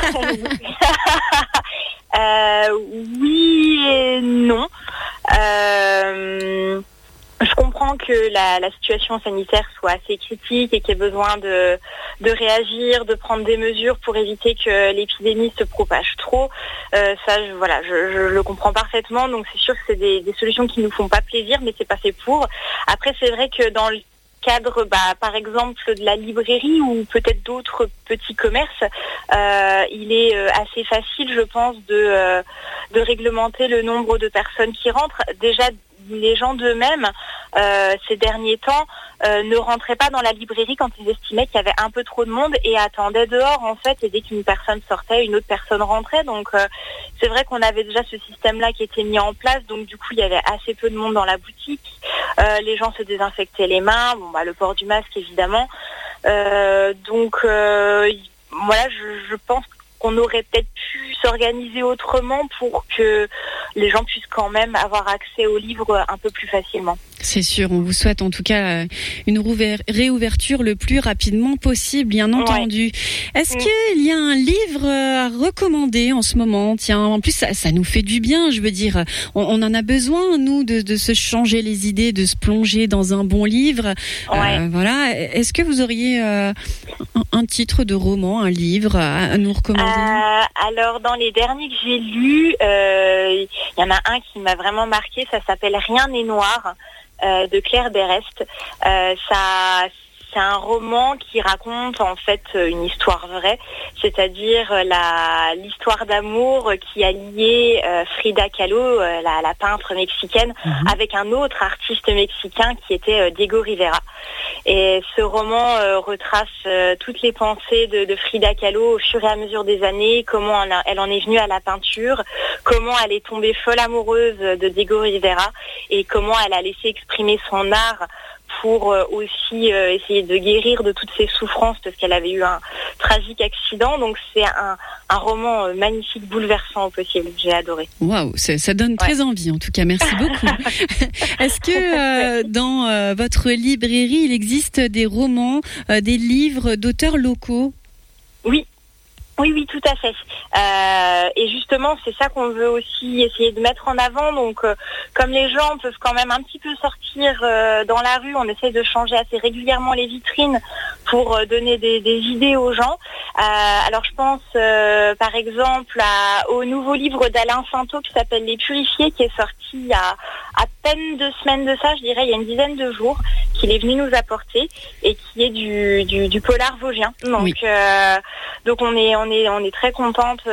Speaker 6: euh, oui et non. Euh, je comprends que la, la situation sanitaire soit assez critique et qu'il y ait besoin de, de réagir, de prendre des mesures pour éviter que l'épidémie se propage trop. Euh, ça, je, voilà, je, je le comprends parfaitement. Donc c'est sûr que c'est des, des solutions qui nous font pas plaisir, mais c'est pas fait pour. Après, c'est vrai que dans le cadre, bah, par exemple, de la librairie ou peut-être d'autres petits commerces, euh, il est euh, assez facile, je pense, de, euh, de réglementer le nombre de personnes qui rentrent. Déjà, les gens d'eux-mêmes, euh, ces derniers temps, euh, ne rentraient pas dans la librairie quand ils estimaient qu'il y avait un peu trop de monde et attendaient dehors, en fait, et dès qu'une personne sortait, une autre personne rentrait. Donc, euh, c'est vrai qu'on avait déjà ce système-là qui était mis en place, donc du coup, il y avait assez peu de monde dans la boutique. Euh, les gens se désinfectaient les mains, bon, bah, le port du masque, évidemment. Euh, donc, euh, voilà, je, je pense qu'on aurait peut-être pu s'organiser autrement pour que les gens puissent quand même avoir accès aux livres un peu plus facilement.
Speaker 1: C'est sûr, on vous souhaite en tout cas une réouverture le plus rapidement possible, bien entendu. Ouais. Est-ce mmh. qu'il y a un livre à recommander en ce moment ? Tiens, en plus ça, ça nous fait du bien, je veux dire, on, on en a besoin, nous, de, de se changer les idées, de se plonger dans un bon livre. Ouais. Euh, voilà. Est-ce que vous auriez euh, un, un titre de roman, un livre à, à nous recommander ?
Speaker 6: euh, Alors, dans les derniers que j'ai lus, il euh, y en a un qui m'a vraiment marqué, ça s'appelle « Rien n'est noir ». Euh, de Claire Berest. Euh, ça, c'est un roman qui raconte en fait une histoire vraie, c'est-à-dire la l'histoire d'amour qui a lié euh, Frida Kahlo, euh, la, la peintre mexicaine, mmh. avec un autre artiste mexicain qui était euh, Diego Rivera. Et ce roman euh, retrace euh, toutes les pensées de, de Frida Kahlo au fur et à mesure des années, comment elle, a, elle en est venue à la peinture, comment elle est tombée folle amoureuse de Diego Rivera et comment elle a laissé exprimer son art pour euh, aussi euh, essayer de guérir de toutes ses souffrances parce qu'elle avait eu un tragique accident. Donc c'est un, un roman euh, magnifique, bouleversant au possible. J'ai adoré.
Speaker 1: Waouh, ça, ça donne ouais. très envie en tout cas. Merci beaucoup. Est-ce que euh, dans euh, votre librairie, il existe des romans, euh, des livres d'auteurs locaux ?
Speaker 6: Oui. Oui, oui, tout à fait. Euh, et justement, c'est ça qu'on veut aussi essayer de mettre en avant. Donc, euh, comme les gens peuvent quand même un petit peu sortir euh, dans la rue, on essaie de changer assez régulièrement les vitrines pour euh, donner des, des idées aux gens. Euh, alors, je pense, euh, par exemple, à, au nouveau livre d'Alain Sainteau qui s'appelle Les Purifiés, qui est sorti il y a à peine deux semaines de ça, je dirais, il y a une dizaine de jours, qu'il est venu nous apporter et qui est du, du, du polar vosgien. Donc, oui. euh, donc on est on est on est très contente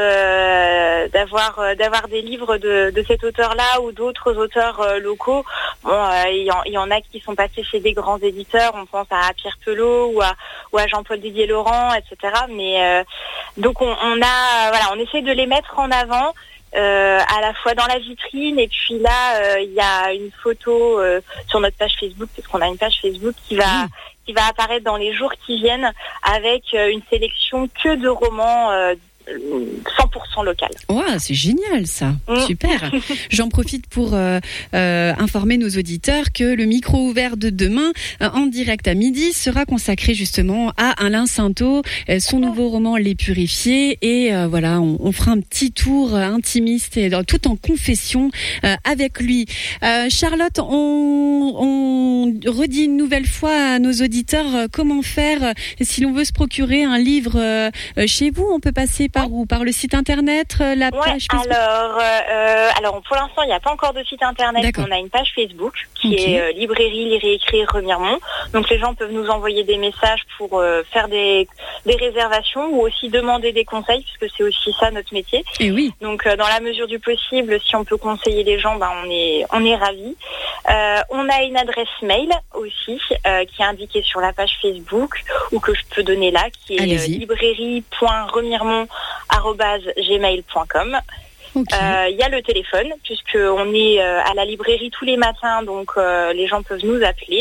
Speaker 6: euh, d'avoir euh, d'avoir des livres de, de cet auteur-là ou d'autres auteurs euh, locaux. Bon, euh, il y, en, il y en a qui sont passés chez des grands éditeurs. On pense à Pierre Pelot ou à ou à Jean-Paul Didier Laurent, et cetera. Mais euh, donc on, on a voilà, on essaie de les mettre en avant. Euh, à la fois dans la vitrine et puis là il euh, y a une photo euh, sur notre page Facebook parce qu'on a une page Facebook qui va mmh. qui va apparaître dans les jours qui viennent avec euh, une sélection que de romans euh, cent pour cent local.
Speaker 1: Ouais, c'est génial ça, mmh. Super. J'en profite pour euh, euh, informer nos auditeurs que le micro ouvert de demain, euh, en direct à midi, sera consacré justement à Alain Sainteau, euh, son nouveau roman Les Purifiés, et euh, voilà, on, on fera un petit tour euh, intimiste et euh, tout en confession euh, avec lui. Euh, Charlotte, on, on redit une nouvelle fois à nos auditeurs euh, comment faire euh, si l'on veut se procurer un livre euh, chez vous. On peut passer par où? Par le site internet, euh, la
Speaker 6: ouais,
Speaker 1: page Facebook?
Speaker 6: Alors, euh, alors pour l'instant, il n'y a pas encore de site internet.
Speaker 1: D'accord.
Speaker 6: On a une page Facebook qui
Speaker 1: okay.
Speaker 6: est euh, Librairie Lire et Écrire Remiremont. Donc les gens peuvent nous envoyer des messages pour euh, faire des, des réservations ou aussi demander des conseils, puisque c'est aussi ça notre métier.
Speaker 1: Et oui.
Speaker 6: Donc euh, dans la mesure du possible, si on peut conseiller les gens, ben on est on est ravis. Euh, on a une adresse mail aussi euh, qui est indiquée sur la page Facebook ou que je peux donner là, qui est euh, librairie point remiremont arobase gmail point com. Il okay. euh, y a le téléphone, puisqu'on est euh, à la librairie tous les matins, donc euh, les gens peuvent nous appeler.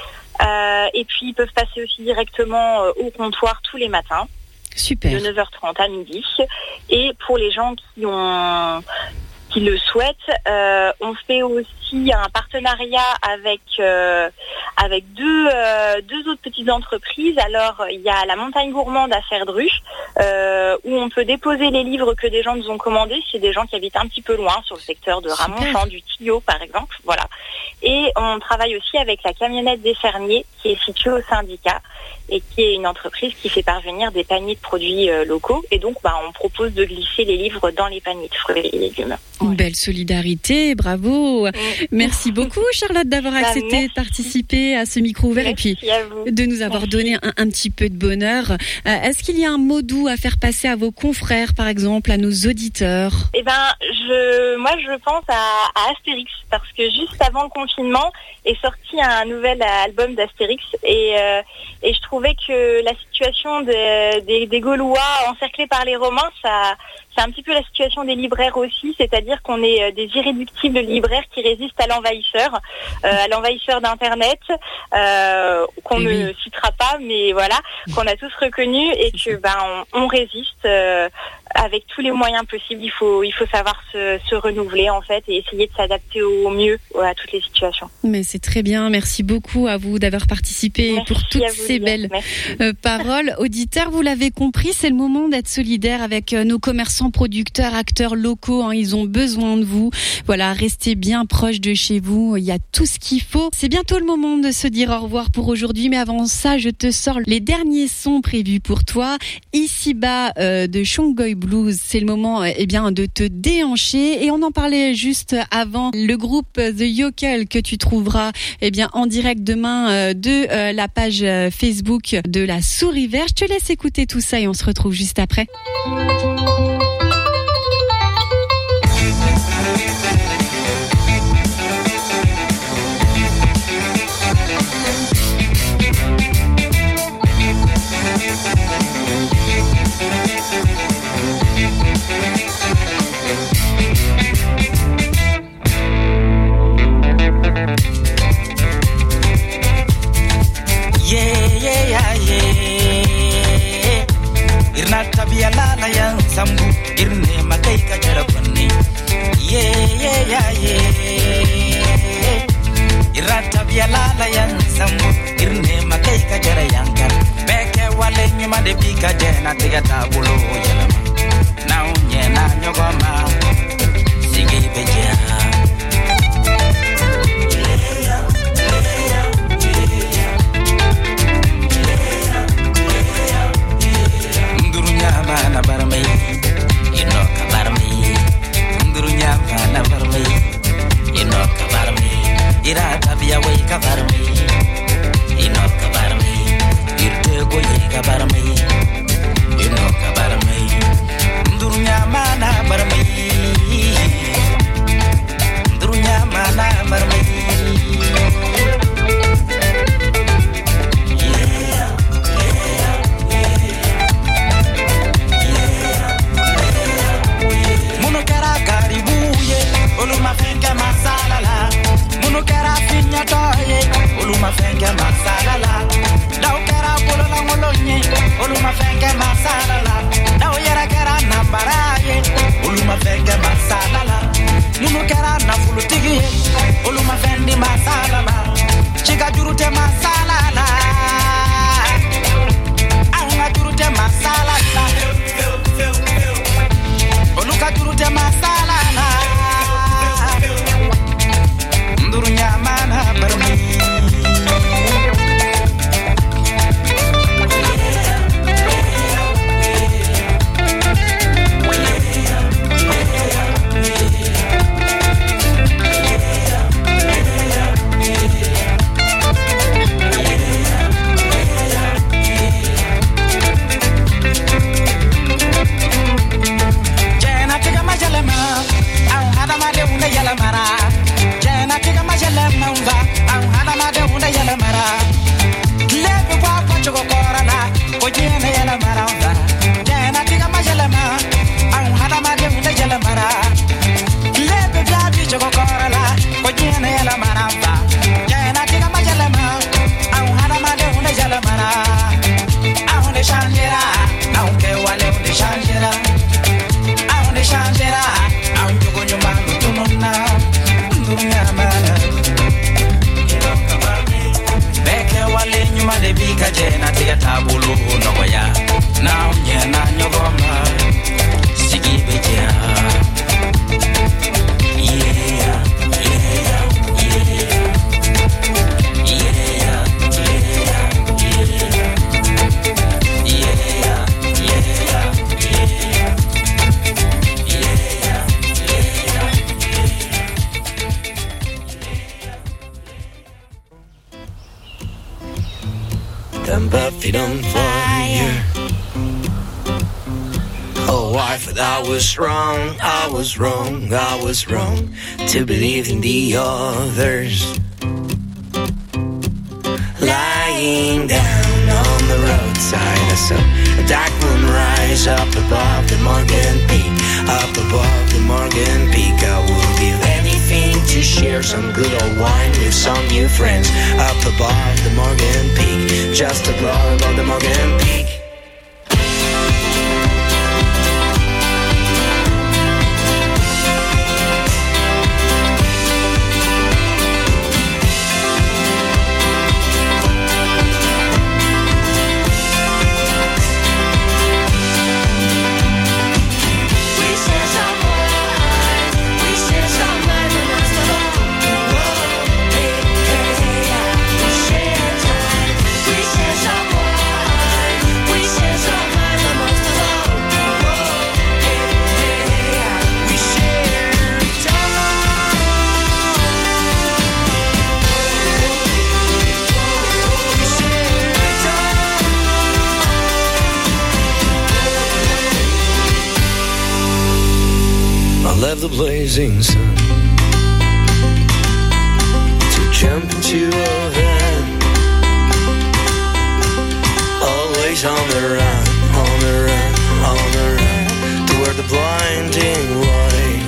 Speaker 6: Euh, et puis ils peuvent passer aussi directement euh, au comptoir tous les matins.
Speaker 1: Super.
Speaker 6: De neuf heures trente à midi. Et pour les gens qui ont... qui le souhaitent, euh, on fait aussi un partenariat avec euh, avec deux euh, deux autres petites entreprises. Alors il y a la Montagne Gourmande à Ferdru, euh, où on peut déposer les livres que des gens nous ont commandés. C'est des gens qui habitent un petit peu loin, sur le secteur de Ramonchamp, du Tillot par exemple. Voilà. Et on travaille aussi avec la camionnette des fermiers, qui est située au syndicat et qui est une entreprise qui fait parvenir des paniers de produits euh, locaux. Et donc, bah, on propose de glisser les livres dans les paniers de fruits et légumes.
Speaker 1: Une ouais. belle solidarité, bravo. Mmh. Merci beaucoup, Charlotte, d'avoir accepté bah, de participer à ce micro ouvert
Speaker 6: merci
Speaker 1: et puis de nous avoir merci. donné un, un petit peu de bonheur. Euh, est-ce qu'il y a un mot doux à faire passer à vos confrères, par exemple, à nos auditeurs?
Speaker 6: Eh ben, je, moi, je pense à, à Astérix, parce que juste avant le confinement est sorti un nouvel album d'Astérix et, euh, et je trouvais que la situation de, des, des Gaulois encerclés par les Romains, ça, c'est un petit peu la situation des libraires aussi, c'est-à-dire qu'on est des irréductibles libraires qui résistent à l'envahisseur, euh, à l'envahisseur d'Internet, euh, qu'on oui. ne citera pas, mais voilà, qu'on a tous reconnu et que ben on, on résiste euh, avec tous les moyens possibles. Il faut, il faut savoir se, se renouveler en fait et essayer de s'adapter au mieux à toutes les situations.
Speaker 1: Mais c'est très bien. Merci beaucoup à vous d'avoir participé
Speaker 6: Merci
Speaker 1: pour toutes
Speaker 6: vous,
Speaker 1: ces
Speaker 6: Liliane.
Speaker 1: belles euh, paroles. Auditeurs, vous l'avez compris, c'est le moment d'être solidaire avec euh, nos commerçants, producteurs, acteurs locaux. Hein, ils ont besoin de vous. Voilà, restez bien proche de chez vous. Il y a tout ce qu'il faut. C'est bientôt le moment de se dire au revoir pour aujourd'hui. Mais avant ça, je te sors les derniers sons prévus pour toi. Ici-bas euh, de Shongoy Blues. C'est le moment eh bien, de te déhancher. Et on en parlait juste avant. Le groupe The Yokel que tu trouveras eh bien, en direct demain euh, de euh, la page euh, Facebook de la Souris Verte. Je te laisse écouter tout ça et on se retrouve juste après.
Speaker 7: Tabialala yang sambu irne makai ka jarapani ye ye ya ye irata bialala yang sambu irne makai ka jarayanga beke wale nyuma de bika jena tiga tabulo yelama na unye na nyogoma sigi beja na barmai ino ka barmai ndurunya na barmai ino ka barmai ira tabiya wai ka barmai ino ka barmai irte go yi ka barmai ino ka barmai jena tiga tabulu no ya now nyena nyogoma sigibe ja
Speaker 8: Feet on fire. Oh, I thought I was wrong, I was wrong, I was wrong to believe in the others. Lying down on the roadside, I saw a dark moon rise up above the Morgan Peak. Up above the Morgan Peak, I would give anything to share some good old wine with some new friends. Up above the Morgan Peak, just above the Morgan Peak. The blazing sun to jump into a van, always on the run, on the run, on the run, toward the blinding light.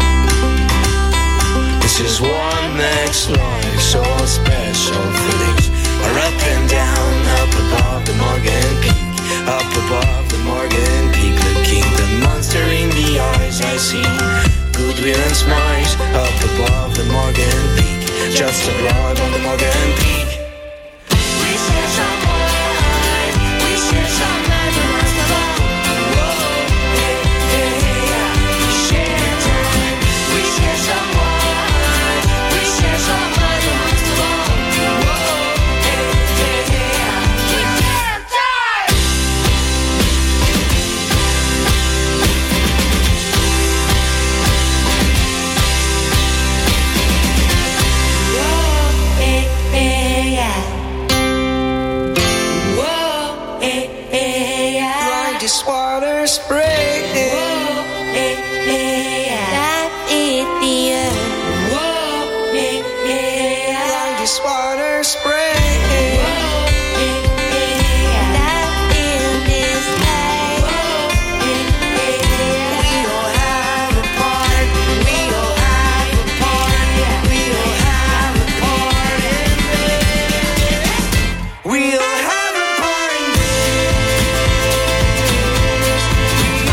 Speaker 8: This is what makes life so special. Feelings are up and down, up above the Morgan Peak, up above the Morgan Peak, looking the monster in the eyes. I see goodwill and smiles up above the Morgan Peak, just above on the Morgan Peak. We share some life, we share some life, and most of all, whoa, hey, hey, yeah. We share time, we share some life, we share some life, and most of all, whoa, hey, hey, yeah. We share time. This water spray. Whoa, hey, hey, yeah. That is the end. Whoa, hey, hey, yeah. Like this water spray. Whoa, hey, hey, yeah. That is this day. Whoa, hey, hey, yeah. We all have a part. We all have a part. Yeah. We all have a part in this. We all have a part in this.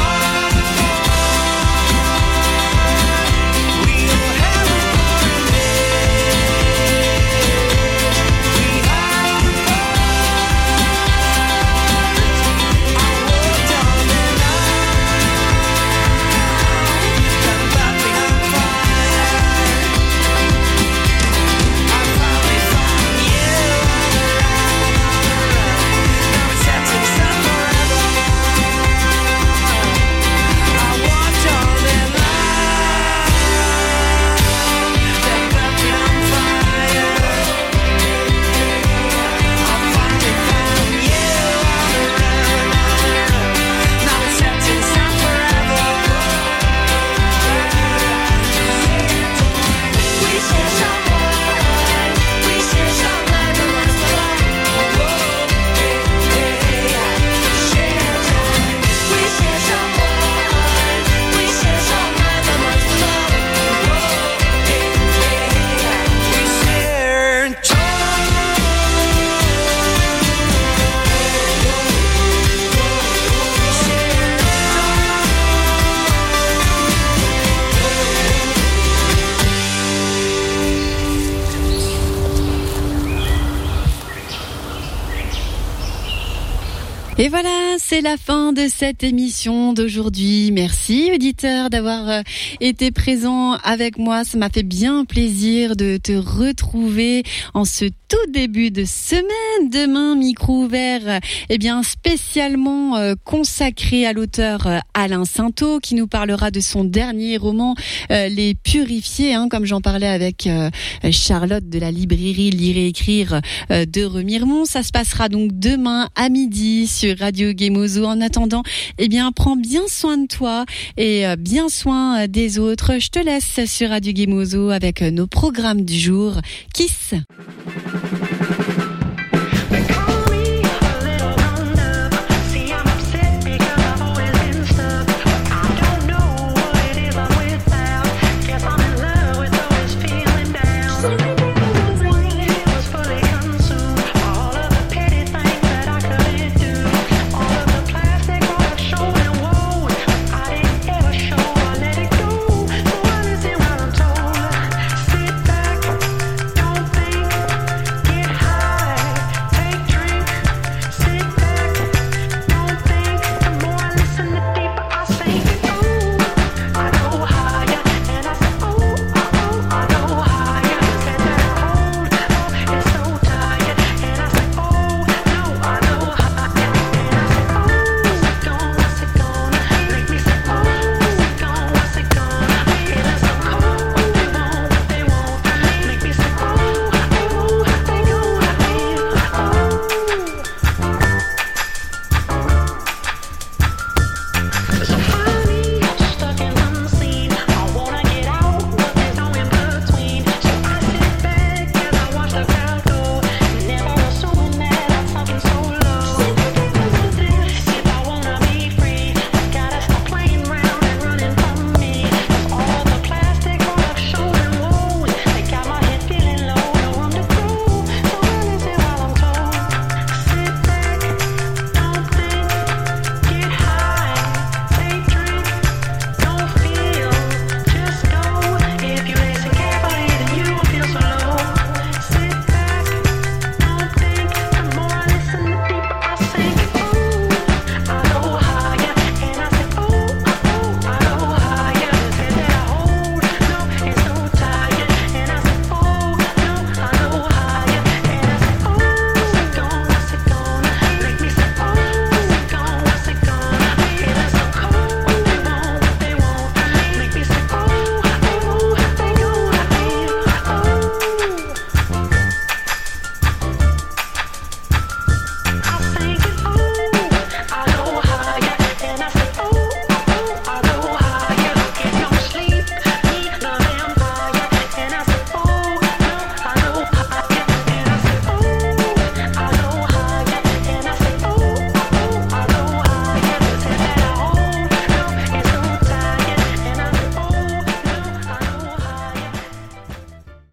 Speaker 1: Et voilà, c'est la fin de cette émission d'aujourd'hui. Merci, auditeur, d'avoir euh, été présent avec moi. Ça m'a fait bien plaisir de te retrouver en ce tout début de semaine. Demain, micro ouvert, eh bien, spécialement euh, consacré à l'auteur euh, Alain Sainteau, qui nous parlera de son dernier roman, euh, Les Purifiés, hein, comme j'en parlais avec euh, Charlotte de la librairie Lire et Écrire euh, de Remiremont. Ça se passera donc demain à midi sur Radio Gemozo. En attendant, eh bien, prends bien soin de toi et euh, bien soin des autres. Je te laisse sur Radio Gemozo avec nos programmes du jour. Kiss.